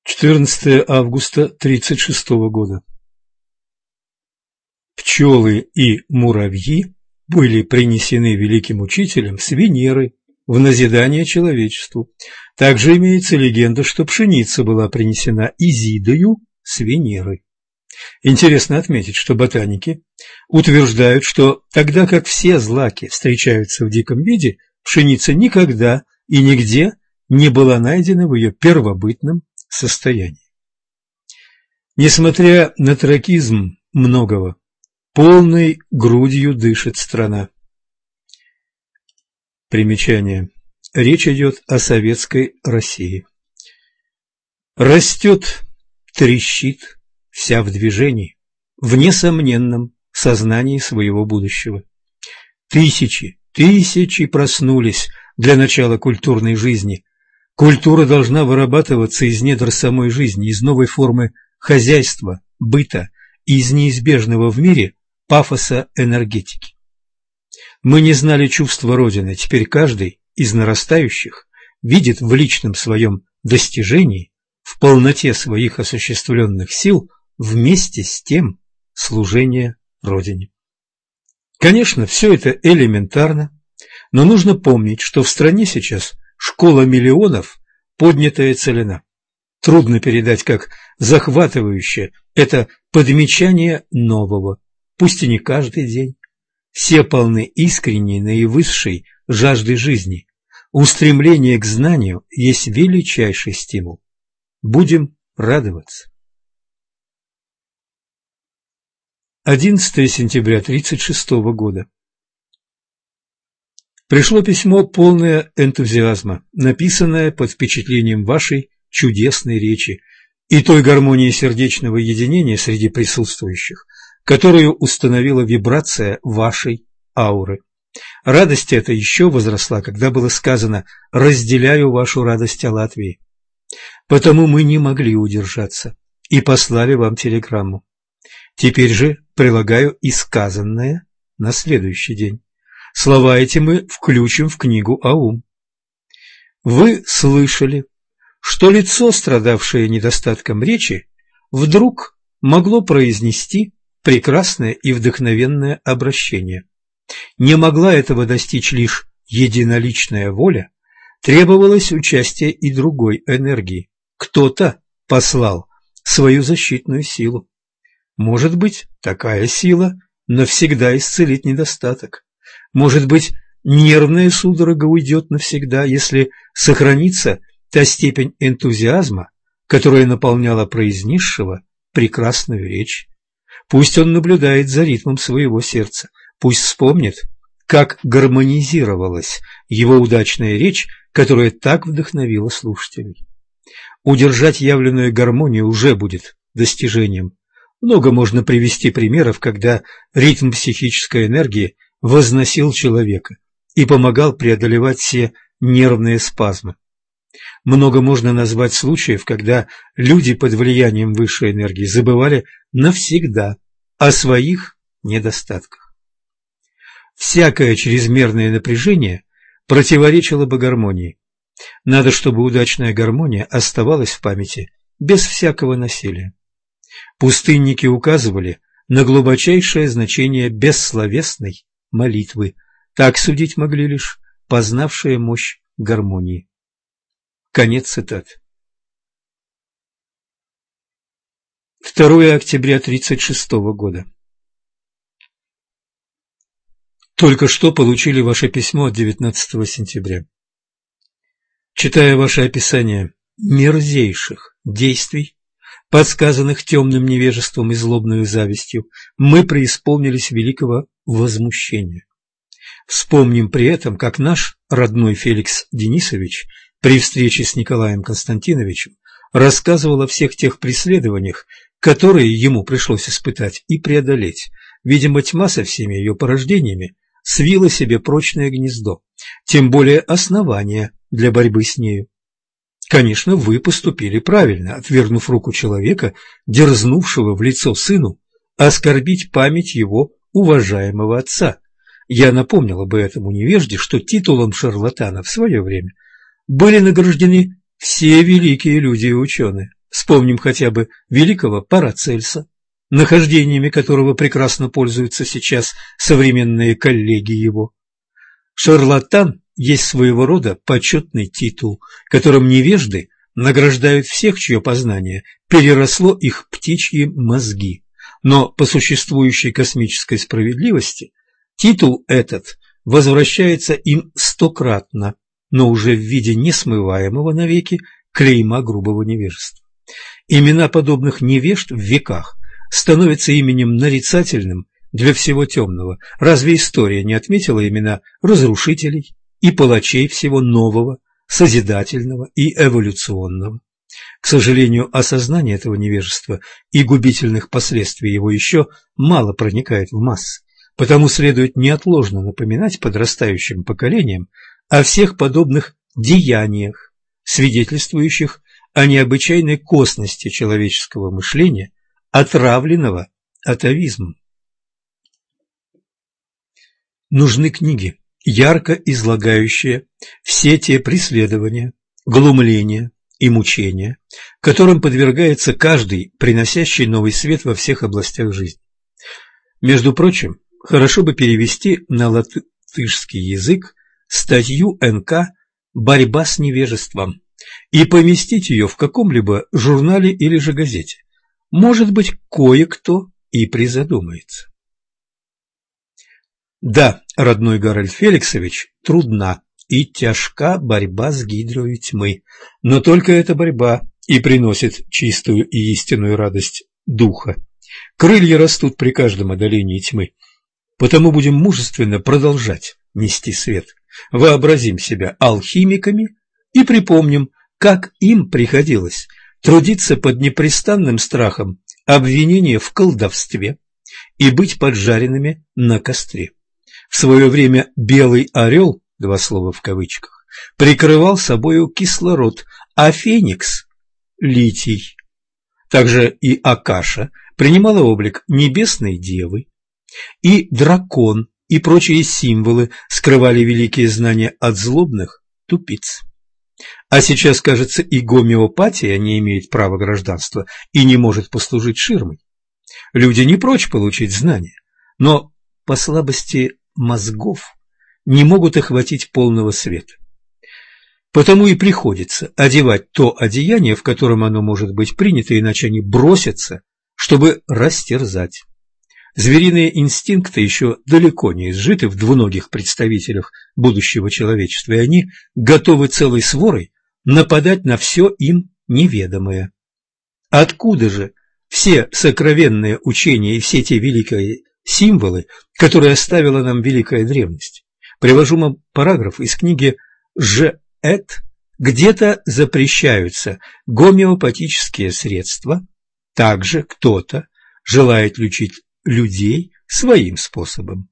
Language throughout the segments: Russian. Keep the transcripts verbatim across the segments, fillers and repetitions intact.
четырнадцатое августа тридцать шестого года. Пчелы и муравьи были принесены великим учителем с Венеры в назидание человечеству. Также имеется легенда, что пшеница была принесена Изидою с Венеры. Интересно отметить, что ботаники утверждают, что тогда как все злаки встречаются в диком виде, пшеница никогда и нигде не была найдена в ее первобытном состоянии. Несмотря на трагизм многого, полной грудью дышит страна. Примечание. Речь идет о советской России. Растет, трещит, вся в движении, в несомненном сознании своего будущего. Тысячи, тысячи проснулись для начала культурной жизни. Культура должна вырабатываться из недр самой жизни, из новой формы хозяйства, быта, из неизбежного в мире пафоса энергетики. Мы не знали чувства Родины, теперь каждый из нарастающих видит в личном своем достижении, в полноте своих осуществленных сил, вместе с тем служение Родине. Конечно, все это элементарно, но нужно помнить, что в стране сейчас школа миллионов поднятая целина. Трудно передать, как захватывающе это подмечание нового, пусть и не каждый день. Все полны искренней, наивысшей жажды жизни. Устремление к знанию есть величайший стимул. Будем радоваться. одиннадцатое сентября тридцать шестого года. Пришло письмо, полное энтузиазма, написанное под впечатлением вашей чудесной речи и той гармонии сердечного единения среди присутствующих, которую установила вибрация вашей ауры. Радость эта еще возросла, когда было сказано «разделяю вашу радость о Латвии». Потому мы не могли удержаться и послали вам телеграмму. Теперь же прилагаю и сказанное на следующий день. Слова эти мы включим в книгу Аум. Вы слышали, что лицо, страдавшее недостатком речи, вдруг могло произнести прекрасное и вдохновенное обращение. Не могла этого достичь лишь единоличная воля, требовалось участие и другой энергии. Кто-то послал свою защитную силу. Может быть, такая сила навсегда исцелит недостаток. Может быть, нервная судорога уйдет навсегда, если сохранится та степень энтузиазма, которая наполняла произнесшего прекрасную речь. Пусть он наблюдает за ритмом своего сердца, пусть вспомнит, как гармонизировалась его удачная речь, которая так вдохновила слушателей. Удержать явленную гармонию уже будет достижением. Много можно привести примеров, когда ритм психической энергии возносил человека и помогал преодолевать все нервные спазмы. Много можно назвать случаев, когда люди под влиянием высшей энергии забывали навсегда о своих недостатках. Всякое чрезмерное напряжение противоречило бы гармонии. Надо, чтобы удачная гармония оставалась в памяти без всякого насилия. Пустынники указывали на глубочайшее значение бессловесной молитвы. Так судить могли лишь познавшие мощь гармонии. Конец цитаты. второе октября тридцать шестого года. Только что получили ваше письмо от девятнадцатого сентября. Читая ваше описание мерзейших действий, подсказанных темным невежеством и злобной завистью, мы преисполнились великого возмущения. Вспомним при этом, как наш родной Феликс Денисович при встрече с Николаем Константиновичем рассказывал о всех тех преследованиях, которые ему пришлось испытать и преодолеть. Видимо, тьма со всеми ее порождениями свила себе прочное гнездо, тем более основания для борьбы с нею. Конечно, вы поступили правильно, отвергнув руку человека, дерзнувшего в лицо сыну оскорбить память его уважаемого отца. Я напомнила бы этому невежде, что титулом шарлатана в свое время были награждены все великие люди и ученые, Вспомним хотя бы великого Парацельса, нахождениями которого прекрасно пользуются сейчас современные коллеги его. Шарлатан есть своего рода почетный титул, которым невежды награждают всех, чье познание переросло их птичьи мозги. Но по существующей космической справедливости титул этот возвращается им стократно, но уже в виде несмываемого навеки клейма грубого невежества. Имена подобных невежд в веках становятся именем нарицательным для всего темного. Разве история не отметила имена разрушителей и палачей всего нового, созидательного и эволюционного? К сожалению, осознание этого невежества и губительных последствий его еще мало проникает в массы, потому следует неотложно напоминать подрастающим поколениям о всех подобных деяниях, свидетельствующих о необычайной косности человеческого мышления, отравленного атовизмом. Нужны книги, ярко излагающие все те преследования, глумления и мучения, которым подвергается каждый, приносящий новый свет во всех областях жизни. Между прочим, хорошо бы перевести на латышский язык статью эн ка «Борьба с невежеством» и поместить ее в каком-либо журнале или же газете. Может быть, кое-кто и призадумается. Да, родной Гарольд Феликсович, трудна и тяжка борьба с гидрою тьмы, но только эта борьба и приносит чистую и истинную радость духа. Крылья растут при каждом одолении тьмы, потому будем мужественно продолжать нести свет. Вообразим себя алхимиками и припомним, как им приходилось трудиться под непрестанным страхом обвинения в колдовстве и быть поджаренными на костре. В свое время белый орел, два слова в кавычках, прикрывал собою кислород, а феникс – литий. Также и Акаша принимала облик небесной девы, и дракон и прочие символы скрывали великие знания от злобных тупиц. А сейчас, кажется, и гомеопатия не имеет права гражданства и не может послужить ширмой. Люди не прочь получить знания, но по слабости мозгов не могут охватить полного света. Потому и приходится одевать то одеяние, в котором оно может быть принято, иначе они бросятся, чтобы растерзать. Звериные инстинкты еще далеко не изжиты в двуногих представителях будущего человечества, и они готовы целой сворой нападать на все им неведомое. Откуда же все сокровенные учения и все те великие символы, которые оставила нам великая древность? Привожу вам параграф из книги Ж. Эд, где-то запрещаются гомеопатические средства, также кто-то желает лечить людей своим способом.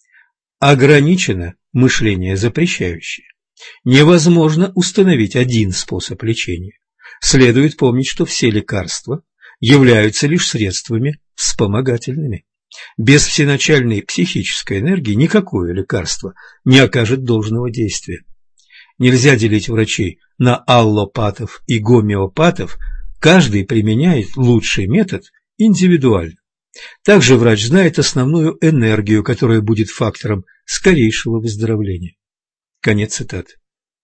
Ограничено мышление запрещающее. Невозможно установить один способ лечения. Следует помнить, что все лекарства являются лишь средствами вспомогательными. Без всеначальной психической энергии никакое лекарство не окажет должного действия. Нельзя делить врачей на аллопатов и гомеопатов, каждый применяет лучший метод индивидуально. Также врач знает основную энергию, которая будет фактором скорейшего выздоровления. Конец цитаты.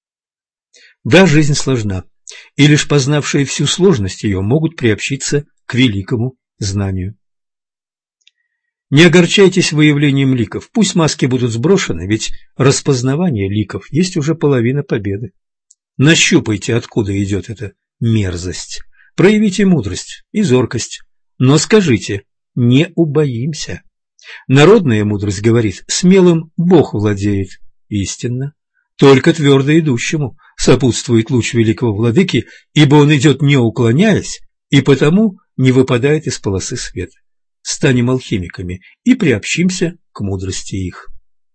Да, жизнь сложна, и лишь познавшие всю сложность ее могут приобщиться к великому знанию. Не огорчайтесь выявлением ликов, пусть маски будут сброшены, ведь распознавание ликов есть уже половина победы. Нащупайте, откуда идет эта мерзость, проявите мудрость и зоркость, но скажите: не убоимся. Народная мудрость говорит: смелым Бог владеет. Истинно. Только твердо идущему сопутствует луч великого владыки, ибо он идет не уклоняясь, и потому не выпадает из полосы света. Станем алхимиками и приобщимся к мудрости их.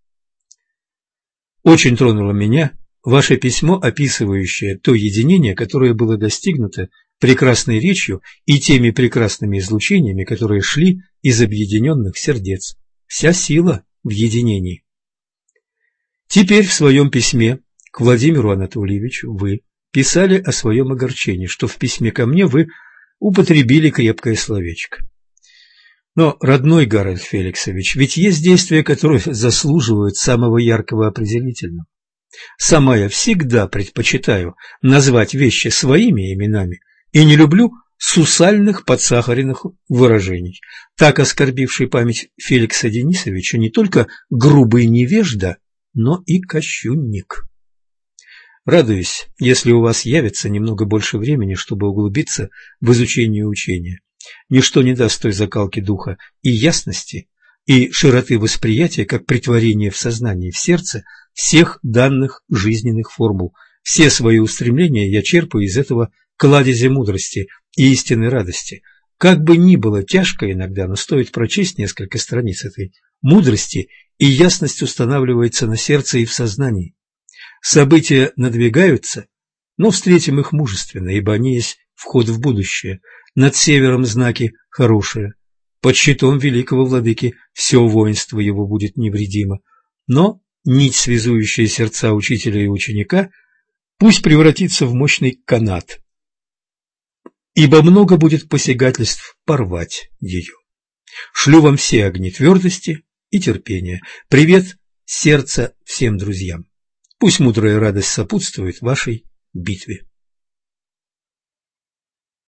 Очень тронуло меня ваше письмо, описывающее то единение, которое было достигнуто прекрасной речью и теми прекрасными излучениями, которые шли из объединенных сердец. Вся сила в единении. Теперь в своем письме к Владимиру Анатольевичу вы писали о своем огорчении, что в письме ко мне вы употребили крепкое словечко. Но, родной Гарольд Феликсович, ведь есть действия, которые заслуживают самого яркого определительного. Сама я всегда предпочитаю назвать вещи своими именами и не люблю сусальных подсахаренных выражений. Так оскорбивший память Феликса Денисовича не только грубый невежда, но и кощунник. Радуюсь, если у вас явится немного больше времени, чтобы углубиться в изучение учения. Ничто не даст той закалки духа и ясности, и широты восприятия, как претворение в сознании, в сердце всех данных жизненных формул. Все свои устремления я черпаю из этого кладезя мудрости и истинной радости. Как бы ни было тяжко иногда, но стоит прочесть несколько страниц этой мудрости, и ясность устанавливается на сердце и в сознании. События надвигаются, но встретим их мужественно, ибо они есть вход в будущее. Над севером знаки хорошие. Под щитом великого владыки все воинство его будет невредимо. Но нить, связующая сердца учителя и ученика, пусть превратится в мощный канат, ибо много будет посягательств порвать ее. Шлю вам все огни твердости и терпения. Привет сердца всем друзьям. Пусть мудрая радость сопутствует вашей битве.